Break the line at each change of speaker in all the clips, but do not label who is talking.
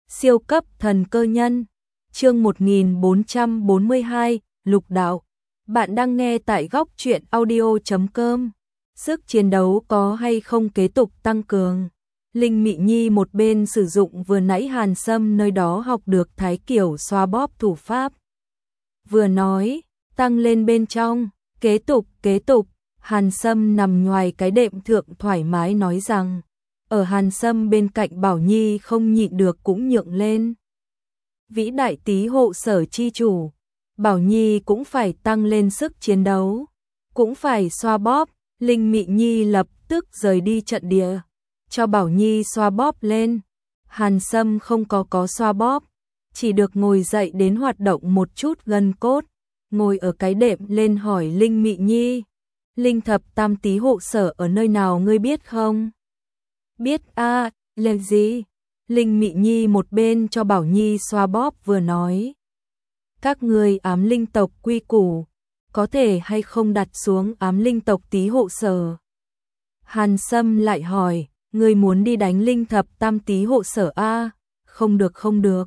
Siêu cấp thần cơ nhân. Chương 1442, Lục đạo. Bạn đang nghe tại góc truyện audio.com. Sức chiến đấu có hay không kế tục tăng cường. Linh Mị Nhi một bên sử dụng vừa nãy Hàn Sâm nơi đó học được thái kiểu xoa bóp thủ pháp. Vừa nói, tăng lên bên trong, kế tục, Hàn Sâm nằm ngoài cái đệm thượng thoải mái nói rằng. Ở Hàn Sâm bên cạnh Bảo Nhi không nhịn được cũng nhượng lên. Vĩ đại tí hộ sở chi chủ, Bảo Nhi cũng phải tăng lên sức chiến đấu, cũng phải xoa bóp. Linh Mị Nhi lập tức rời đi trận địa, cho Bảo Nhi xoa bóp lên. Hàn Sâm không có xoa bóp, chỉ được ngồi dậy đến hoạt động một chút gân cốt, ngồi ở cái đệm lên hỏi Linh Mị Nhi, Linh thập tam tí hộ sở ở nơi nào ngươi biết không? Biết a, là gì? Linh Mị Nhi một bên cho Bảo Nhi xoa bóp vừa nói. Các ngươi ám linh tộc quy củ, có thể hay không đặt xuống ám linh tộc tí hộ sở? Hàn Sâm lại hỏi, ngươi muốn đi đánh linh thập tam tí hộ sở a? Không được.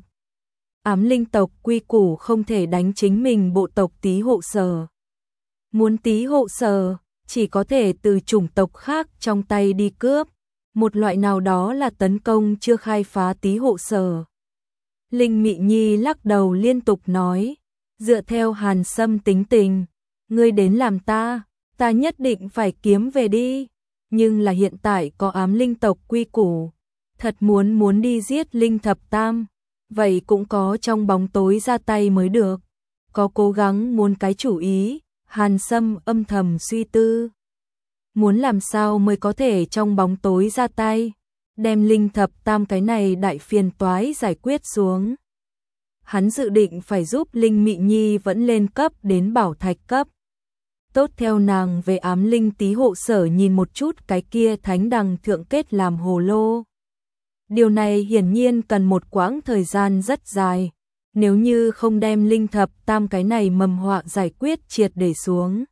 Ám linh tộc quy củ không thể đánh chính mình bộ tộc tí hộ sở. Muốn tí hộ sở, chỉ có thể từ chủng tộc khác trong tay đi cướp. Một loại nào đó là tấn công chưa khai phá tí hộ sở. Linh Mị Nhi lắc đầu liên tục nói, dựa theo Hàn Sâm tính tình, ngươi đến làm ta nhất định phải kiếm về đi. Nhưng là hiện tại có ám linh tộc quy củ, thật muốn đi giết linh thập tam, vậy cũng có trong bóng tối ra tay mới được. Có cố gắng muốn cái chủ ý, Hàn Sâm âm thầm suy tư. Muốn làm sao mới có thể trong bóng tối ra tay, đem linh thập tam cái này đại phiền toái giải quyết xuống. Hắn dự định phải giúp Linh Mị Nhi vẫn lên cấp đến bảo thạch cấp. Tốt theo nàng về ám linh tí hộ sở nhìn một chút cái kia thánh đằng thượng kết làm hồ lô. Điều này hiển nhiên cần một quãng thời gian rất dài, nếu như không đem linh thập tam cái này mầm họa giải quyết triệt để xuống.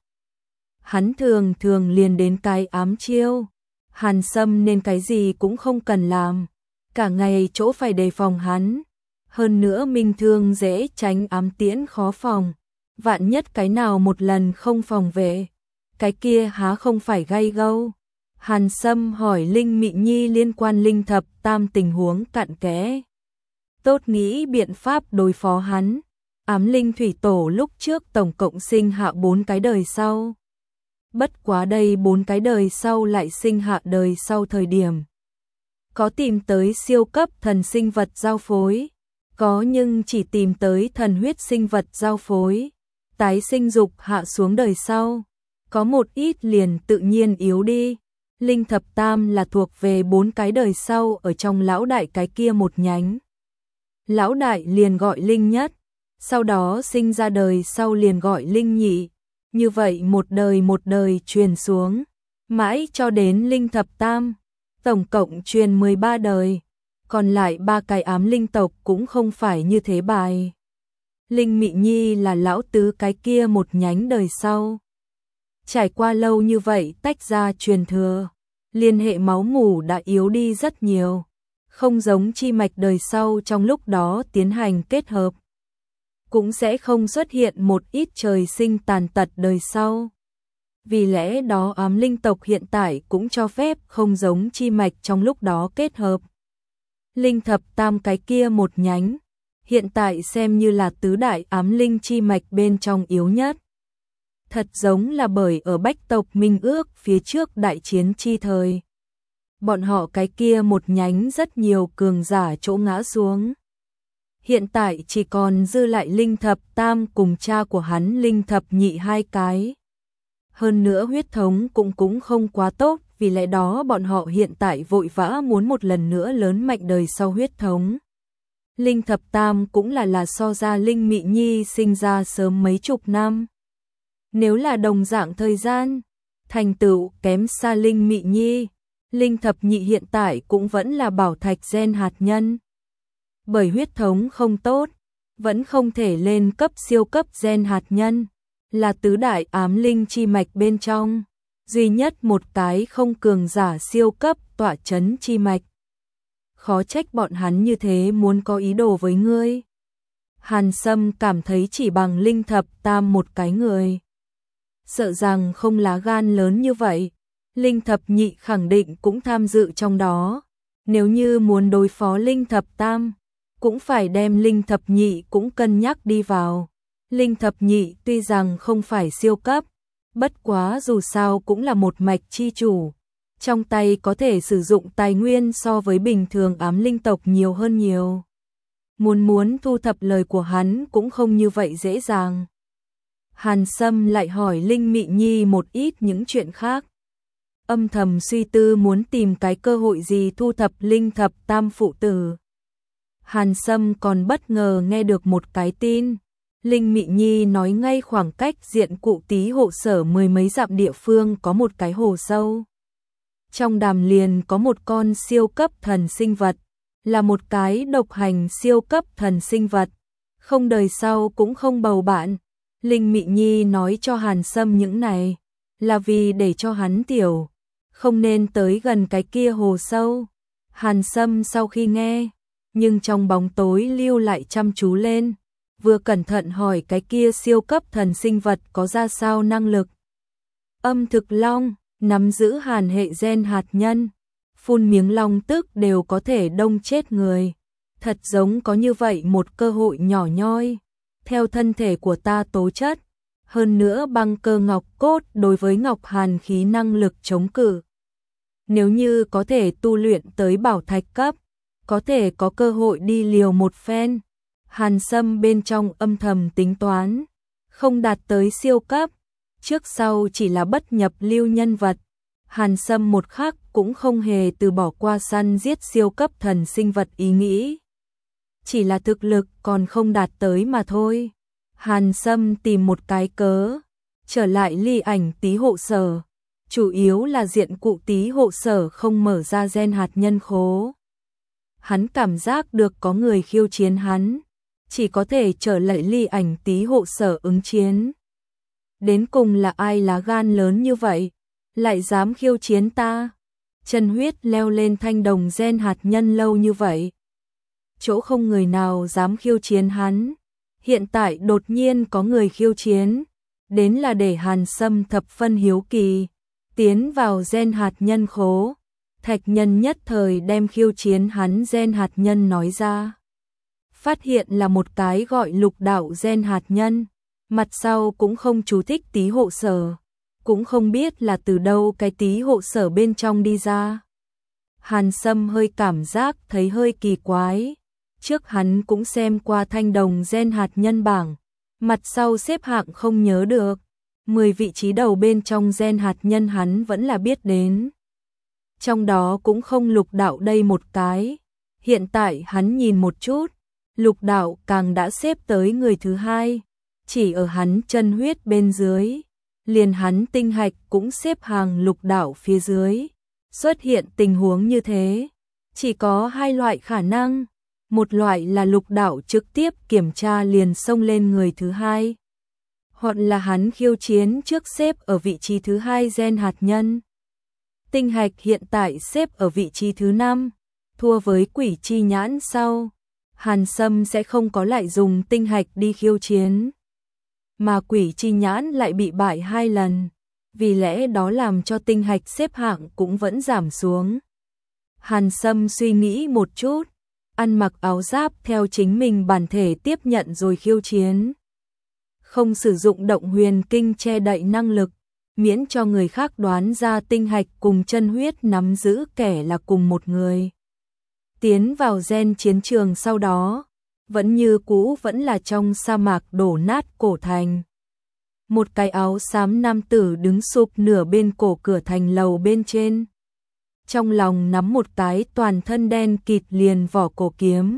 Hắn thường liền đến cái ám chiêu. Hàn Sâm nên cái gì cũng không cần làm, cả ngày chỗ phải đề phòng hắn. Hơn nữa minh thương dễ tránh, ám tiễn khó phòng. Vạn nhất cái nào một lần không phòng vệ, cái kia há không phải gay gâu. Hàn Sâm hỏi Linh Mị Nhi liên quan linh thập tam tình huống cặn kẽ. Tốt nghĩ biện pháp đối phó hắn. Ám linh thủy tổ lúc trước tổng cộng sinh hạ 4 cái đời sau. Bất quá đây 4 cái đời sau lại sinh hạ đời sau thời điểm. Có tìm tới siêu cấp thần sinh vật giao phối, có nhưng chỉ tìm tới thần huyết sinh vật giao phối. Tái sinh dục hạ xuống đời sau, có một ít liền tự nhiên yếu đi. Linh thập tam là thuộc về 4 cái đời sau ở trong lão đại cái kia một nhánh. Lão đại liền gọi linh nhất, sau đó sinh ra đời sau liền gọi linh nhị. Như vậy một đời truyền xuống, mãi cho đến linh thập tam, tổng cộng truyền 13 đời, còn lại 3 cái ám linh tộc cũng không phải như thế bài. Linh Mị Nhi là lão tứ cái kia một nhánh đời sau. Trải qua lâu như vậy tách ra truyền thừa, liên hệ máu mủ đã yếu đi rất nhiều, không giống chi mạch đời sau trong lúc đó tiến hành kết hợp. Cũng sẽ không xuất hiện một ít trời sinh tàn tật đời sau. Vì lẽ đó ám linh tộc hiện tại cũng cho phép không giống chi mạch trong lúc đó kết hợp. Linh thập tam cái kia một nhánh, hiện tại xem như là tứ đại ám linh chi mạch bên trong yếu nhất. Thật giống là bởi ở bách tộc minh ước phía trước đại chiến chi thời. Bọn họ cái kia một nhánh rất nhiều cường giả chỗ ngã xuống. Hiện tại chỉ còn dư lại linh thập tam cùng cha của hắn linh thập nhị 2 cái. Hơn nữa huyết thống cũng không quá tốt, vì lẽ đó bọn họ hiện tại vội vã muốn một lần nữa lớn mạnh đời sau huyết thống. Linh thập tam cũng là so ra Linh Mị Nhi sinh ra sớm mấy chục năm. Nếu là đồng dạng thời gian, thành tựu kém xa Linh Mị Nhi, linh thập nhị hiện tại cũng vẫn là bảo thạch gen hạt nhân. Bởi huyết thống không tốt, vẫn không thể lên cấp siêu cấp gen hạt nhân, là tứ đại ám linh chi mạch bên trong, duy nhất một cái không cường giả siêu cấp tọa chấn chi mạch. khó trách bọn hắn như thế muốn có ý đồ với ngươi. Hàn Sâm cảm thấy chỉ bằng Linh Thập Tam một cái người, sợ rằng không lá gan lớn như vậy. Linh Thập Nhị khẳng định cũng tham dự trong đó. Nếu như muốn đối phó Linh Thập Tam, cũng phải đem Linh Thập Nhị cũng cân nhắc đi vào. Linh Thập Nhị tuy rằng không phải siêu cấp, bất quá dù sao cũng là một mạch chi chủ, trong tay có thể sử dụng tài nguyên so với bình thường ám linh tộc nhiều hơn nhiều. Muốn thu thập lời của hắn cũng không như vậy dễ dàng. Hàn Sâm lại hỏi Linh Mị Nhi một ít những chuyện khác, âm thầm suy tư muốn tìm cái cơ hội gì thu thập Linh Thập Tam phụ tử. Hàn Sâm còn bất ngờ nghe được một cái tin, Linh Mị Nhi nói ngay khoảng cách Diện Cụ Tý hộ sở 10 mấy dặm địa phương có một cái hồ sâu. Trong đàm liền có một con siêu cấp thần sinh vật, là một cái độc hành siêu cấp thần sinh vật, không đời sau cũng không bầu bạn. Linh Mị Nhi nói cho Hàn Sâm những này, là vì để cho hắn tiểu, không nên tới gần cái kia hồ sâu. Hàn Sâm sau khi nghe, nhưng trong bóng tối lưu lại chăm chú lên, vừa cẩn thận hỏi cái kia siêu cấp thần sinh vật có ra sao năng lực. Âm thực long, nắm giữ hàn hệ gen hạt nhân, phun miếng long tức đều có thể đông chết người. Thật giống có như vậy một cơ hội nhỏ nhoi, theo thân thể của ta tố chất. Hơn nữa băng cơ ngọc cốt đối với ngọc hàn khí năng lực chống cự. Nếu như có thể tu luyện tới bảo thạch cấp, có thể có cơ hội đi liều một phen. Hàn Sâm bên trong âm thầm tính toán, không đạt tới siêu cấp, trước sau chỉ là bất nhập lưu nhân vật. Hàn Sâm một khắc cũng không hề từ bỏ qua săn giết siêu cấp thần sinh vật ý nghĩ. Chỉ là thực lực còn không đạt tới mà thôi. Hàn Sâm tìm một cái cớ, trở lại Ly Ảnh Tý hộ sở, chủ yếu là Diện Cụ Tý hộ sở không mở ra gen hạt nhân khố. Hắn cảm giác được có người khiêu chiến hắn, chỉ có thể trở lại Ly Ảnh Tý hộ sở ứng chiến. Đến cùng là ai lá gan lớn như vậy, lại dám khiêu chiến ta? Chân Huyết leo lên thanh đồng gen hạt nhân lâu như vậy, chỗ không người nào dám khiêu chiến hắn. Hiện tại đột nhiên có người khiêu chiến, đến là để Hàn Sâm thập phân hiếu kỳ, tiến vào gen hạt nhân khố. Thạch Nhân nhất thời đem khiêu chiến hắn gen hạt nhân nói ra. Phát hiện là một cái gọi Lục Đạo gen hạt nhân, mặt sau cũng không chú thích Tý hộ sở, cũng không biết là từ đâu cái Tý hộ sở bên trong đi ra. Hàn Sâm hơi cảm giác thấy hơi kỳ quái. Trước hắn cũng xem qua thanh đồng gen hạt nhân bảng, mặt sau xếp hạng không nhớ được, 10 vị trí đầu bên trong gen hạt nhân hắn vẫn là biết đến. Trong đó cũng không Lục Đạo đây một cái. Hiện tại hắn nhìn một chút, Lục Đạo càng đã xếp tới người thứ hai, chỉ ở hắn Chân Huyết bên dưới, liền hắn tinh hạch cũng xếp hàng Lục Đạo phía dưới. Xuất hiện tình huống như thế, chỉ có hai loại khả năng. Một loại là Lục Đạo trực tiếp kiểm tra liền xông lên người thứ hai, hoặc là hắn khiêu chiến trước xếp ở vị trí thứ hai gen hạt nhân. Tinh hạch hiện tại xếp ở vị trí thứ 5, thua với Quỷ Chi Nhãn sau. Hàn Sâm sẽ không có lại dùng tinh hạch đi khiêu chiến, mà Quỷ Chi Nhãn lại bị bại 2 lần, vì lẽ đó làm cho tinh hạch xếp hạng cũng vẫn giảm xuống. Hàn Sâm suy nghĩ một chút, ăn mặc áo giáp theo chính mình bản thể tiếp nhận rồi khiêu chiến. Không sử dụng động huyền kinh che đậy năng lực, miễn cho người khác đoán ra tinh hạch cùng Chân Huyết nắm giữ kẻ là cùng một người. Tiến vào gen chiến trường sau đó, vẫn như cũ vẫn là trong sa mạc đổ nát cổ thành. Một cái áo xám nam tử đứng sụp nửa bên cổ cửa thành lầu bên trên. Trong lòng nắm một cái toàn thân đen kịt liền vỏ cổ kiếm.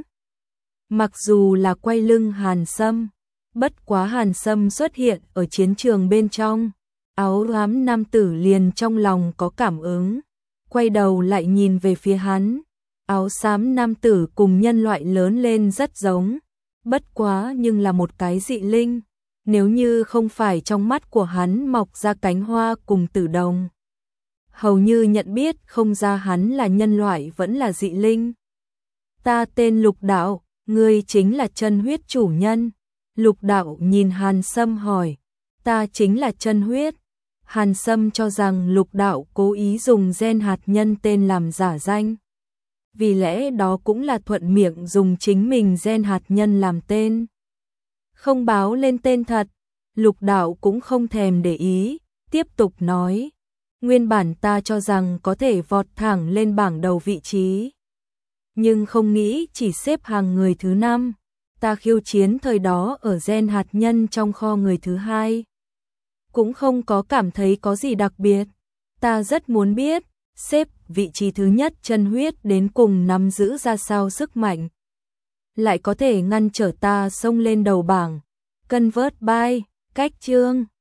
Mặc dù là quay lưng Hàn Sâm, bất quá Hàn Sâm xuất hiện ở chiến trường bên trong, áo ám nam tử liền trong lòng có cảm ứng, quay đầu lại nhìn về phía hắn. Áo xám nam tử cùng nhân loại lớn lên rất giống, bất quá nhưng là một cái dị linh, nếu như không phải trong mắt của hắn mọc ra cánh hoa cùng tử đồng, hầu như nhận biết không ra hắn là nhân loại vẫn là dị linh. Ta tên Lục Đạo, ngươi chính là chân huyết chủ nhân. Lục Đạo nhìn Hàn Sâm hỏi, ta chính là chân huyết. Hàn Sâm cho rằng Lục Đạo cố ý dùng gen hạt nhân tên làm giả danh. Vì lẽ đó cũng là thuận miệng dùng chính mình gen hạt nhân làm tên. Không báo lên tên thật, Lục Đạo cũng không thèm để ý, tiếp tục nói. Nguyên bản ta cho rằng có thể vọt thẳng lên bảng đầu vị trí. Nhưng không nghĩ chỉ xếp hàng người thứ 5. Ta khiêu chiến thời đó ở gen hạt nhân trong kho người thứ 2. Cũng không có cảm thấy có gì đặc biệt. Ta rất muốn biết, xếp vị trí thứ nhất chân huyết đến cùng nắm giữ ra sao sức mạnh. Lại có thể ngăn trở ta xông lên đầu bảng. Convert by, cách chương.